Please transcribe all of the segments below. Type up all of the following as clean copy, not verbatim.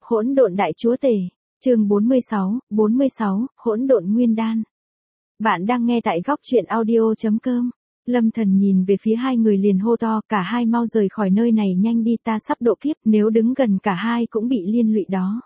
Hỗn độn đại chúa tể, chương 46, hỗn độn nguyên đan. Bạn đang nghe tại góc truyện audio.com. Lâm Thần nhìn về phía hai người liền hô to, cả hai mau rời khỏi nơi này nhanh đi, ta sắp độ kiếp, nếu đứng gần cả hai cũng bị liên lụy đó.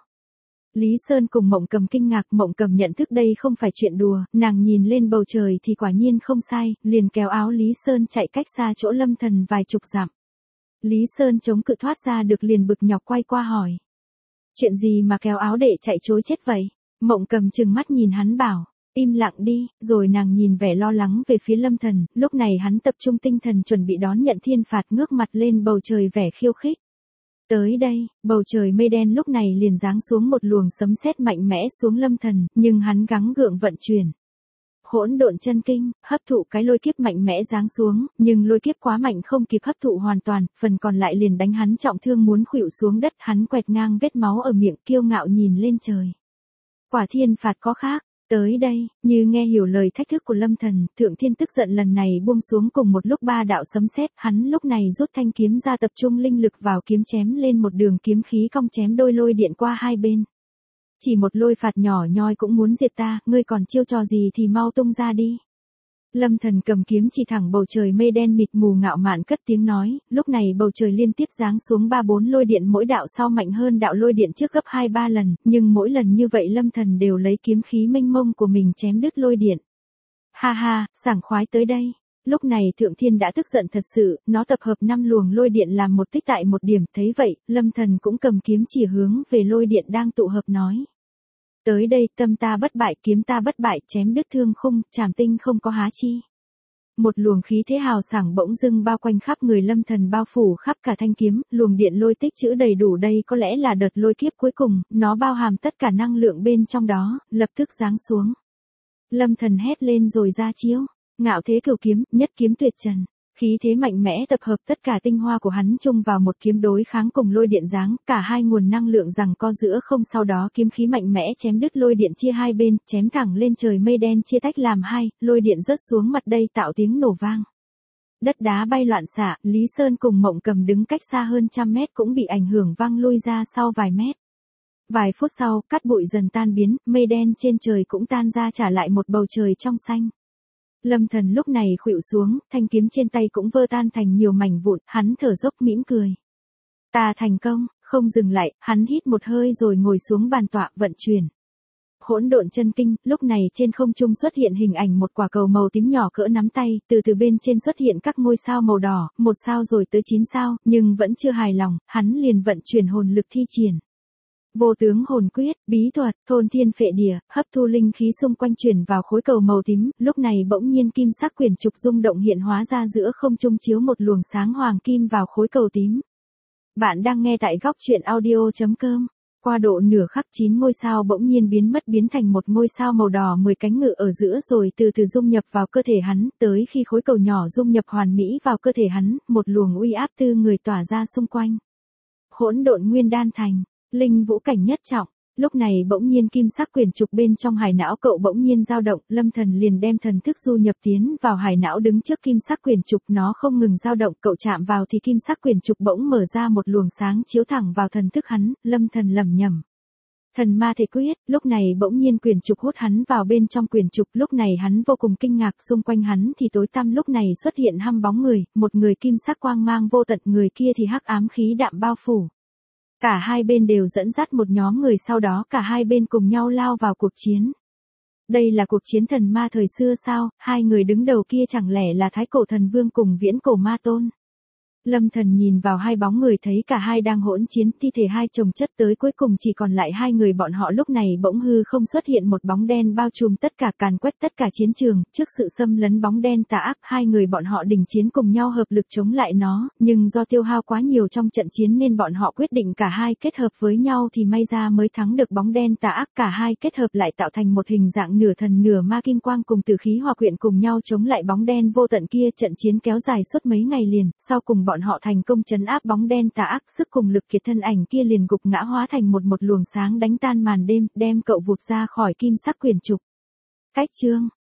Lý Sơn cùng Mộng Cầm kinh ngạc, Mộng Cầm nhận thức đây không phải chuyện đùa, nàng nhìn lên bầu trời thì quả nhiên không sai, liền kéo áo Lý Sơn chạy cách xa chỗ Lâm Thần vài chục dặm. Lý Sơn chống cự thoát ra được liền bực nhọc quay qua hỏi. Chuyện gì mà kéo áo để chạy trối chết vậy? Mộng Cầm trừng mắt nhìn hắn bảo, im lặng đi, rồi nàng nhìn vẻ lo lắng về phía Lâm Thần, lúc này hắn tập trung tinh thần chuẩn bị đón nhận thiên phạt, ngước mặt lên bầu trời vẻ khiêu khích. Tới đây, bầu trời mây đen lúc này liền giáng xuống một luồng sấm sét mạnh mẽ xuống Lâm Thần, nhưng hắn gắng gượng vận chuyển. Hỗn độn chân kinh, hấp thụ cái lôi kiếp mạnh mẽ giáng xuống, nhưng lôi kiếp quá mạnh không kịp hấp thụ hoàn toàn, phần còn lại liền đánh hắn trọng thương muốn khuỵu xuống đất, hắn quẹt ngang vết máu ở miệng kiêu ngạo nhìn lên trời. Quả thiên phạt có khác. Tới đây, như nghe hiểu lời thách thức của Lâm Thần, Thượng Thiên tức giận lần này buông xuống cùng một lúc ba đạo sấm sét, hắn lúc này rút thanh kiếm ra tập trung linh lực vào kiếm chém lên một đường kiếm khí cong chém đôi lôi điện qua hai bên. Chỉ một lôi phạt nhỏ nhoi cũng muốn diệt ta, ngươi còn chiêu trò gì thì mau tung ra đi. Lâm Thần cầm kiếm chỉ thẳng bầu trời mây đen mịt mù ngạo mạn cất tiếng nói, lúc này bầu trời liên tiếp giáng xuống 3-4 lôi điện, mỗi đạo sau mạnh hơn đạo lôi điện trước gấp 2-3 lần, nhưng mỗi lần như vậy Lâm Thần đều lấy kiếm khí mênh mông của mình chém đứt lôi điện. Ha ha, sảng khoái tới đây. Lúc này Thượng Thiên đã tức giận thật sự, nó tập hợp 5 luồng lôi điện làm một tích tại một điểm, thấy vậy, Lâm Thần cũng cầm kiếm chỉ hướng về lôi điện đang tụ hợp nói. Tới đây, tâm ta bất bại, kiếm ta bất bại, chém đứt thương khung, trảm tinh không có há chi. Một luồng khí thế hào sảng bỗng dưng bao quanh khắp người Lâm Thần, bao phủ khắp cả thanh kiếm, luồng điện lôi tích trữ đầy đủ, đây có lẽ là đợt lôi kiếp cuối cùng, nó bao hàm tất cả năng lượng bên trong đó, lập tức giáng xuống. Lâm Thần hét lên rồi ra chiếu, ngạo thế cửu kiếm, nhất kiếm tuyệt trần. Khí thế mạnh mẽ tập hợp tất cả tinh hoa của hắn chung vào một kiếm đối kháng cùng lôi điện giáng, cả hai nguồn năng lượng giằng co giữa không, sau đó kiếm khí mạnh mẽ chém đứt lôi điện chia hai bên, chém thẳng lên trời, mây đen chia tách làm hai, lôi điện rớt xuống mặt đây tạo tiếng nổ vang. Đất đá bay loạn xạ, Lý Sơn cùng Mộng Cầm đứng cách xa hơn 100 mét cũng bị ảnh hưởng văng lui ra sau vài mét. Vài phút sau, cát bụi dần tan biến, mây đen trên trời cũng tan ra trả lại một bầu trời trong xanh. Lâm Thần lúc này khuỵu xuống, thanh kiếm trên tay cũng vỡ tan thành nhiều mảnh vụn, hắn thở dốc mỉm cười. Ta thành công, không dừng lại, hắn hít một hơi rồi ngồi xuống bàn tọa vận chuyển. Hỗn độn chân kinh, lúc này trên không trung xuất hiện hình ảnh một quả cầu màu tím nhỏ cỡ nắm tay, từ bên trên xuất hiện các ngôi sao màu đỏ, 1 sao rồi tới 9 sao, nhưng vẫn chưa hài lòng, hắn liền vận chuyển hồn lực thi triển. Vô tướng hồn quyết, bí thuật, thôn thiên phệ địa, hấp thu linh khí xung quanh chuyển vào khối cầu màu tím, lúc này bỗng nhiên kim sắc quyển trục rung động hiện hóa ra giữa không trung chiếu một luồng sáng hoàng kim vào khối cầu tím. Bạn đang nghe tại góc truyện audio.com. Qua độ nửa khắc 9 ngôi sao bỗng nhiên biến mất, biến thành một ngôi sao màu đỏ 10 cánh ngự ở giữa rồi từ từ dung nhập vào cơ thể hắn, tới khi khối cầu nhỏ dung nhập hoàn mỹ vào cơ thể hắn, một luồng uy áp tư người tỏa ra xung quanh. Hỗn độn nguyên đan thành. Linh vũ cảnh nhất trọng, lúc này bỗng nhiên kim sắc quyển trục bên trong hải não cậu bỗng nhiên dao động, Lâm Thần liền đem thần thức du nhập tiến vào hải não, đứng trước kim sắc quyển trục, nó không ngừng dao động, cậu chạm vào thì kim sắc quyển trục bỗng mở ra một luồng sáng chiếu thẳng vào thần thức hắn, Lâm Thần lẩm nhẩm. Thần ma thể quyết, lúc này bỗng nhiên quyển trục hút hắn vào bên trong quyển trục, lúc này hắn vô cùng kinh ngạc, xung quanh hắn thì tối tăm, lúc này xuất hiện 5 bóng người, một người kim sắc quang mang vô tận, người kia thì hắc ám khí đạm bao phủ. Cả hai bên đều dẫn dắt một nhóm người, sau đó cả hai bên cùng nhau lao vào cuộc chiến. Đây là cuộc chiến thần ma thời xưa sao, hai người đứng đầu kia chẳng lẽ là Thái Cổ Thần Vương cùng Viễn Cổ Ma Tôn. Lâm Thần nhìn vào hai bóng người thấy cả hai đang hỗn chiến, thi thể hai chồng chất tới cuối cùng chỉ còn lại hai người bọn họ, lúc này bỗng hư không xuất hiện một bóng đen bao trùm tất cả, càn quét tất cả chiến trường, trước sự xâm lấn bóng đen tà ác, hai người bọn họ đình chiến cùng nhau hợp lực chống lại nó, nhưng do tiêu hao quá nhiều trong trận chiến nên bọn họ quyết định cả hai kết hợp với nhau thì may ra mới thắng được bóng đen tà ác, cả hai kết hợp lại tạo thành một hình dạng nửa thần nửa ma, kim quang cùng tử khí hòa quyện cùng nhau chống lại bóng đen vô tận kia, trận chiến kéo dài suốt mấy ngày liền, sau cùng bọn họ thành công trấn áp bóng đen tà ác, sức cùng lực kiệt, thân ảnh kia liền gục ngã hóa thành một luồng sáng đánh tan màn đêm, đem cậu vụt ra khỏi kim sắc quyển trục. Cách chương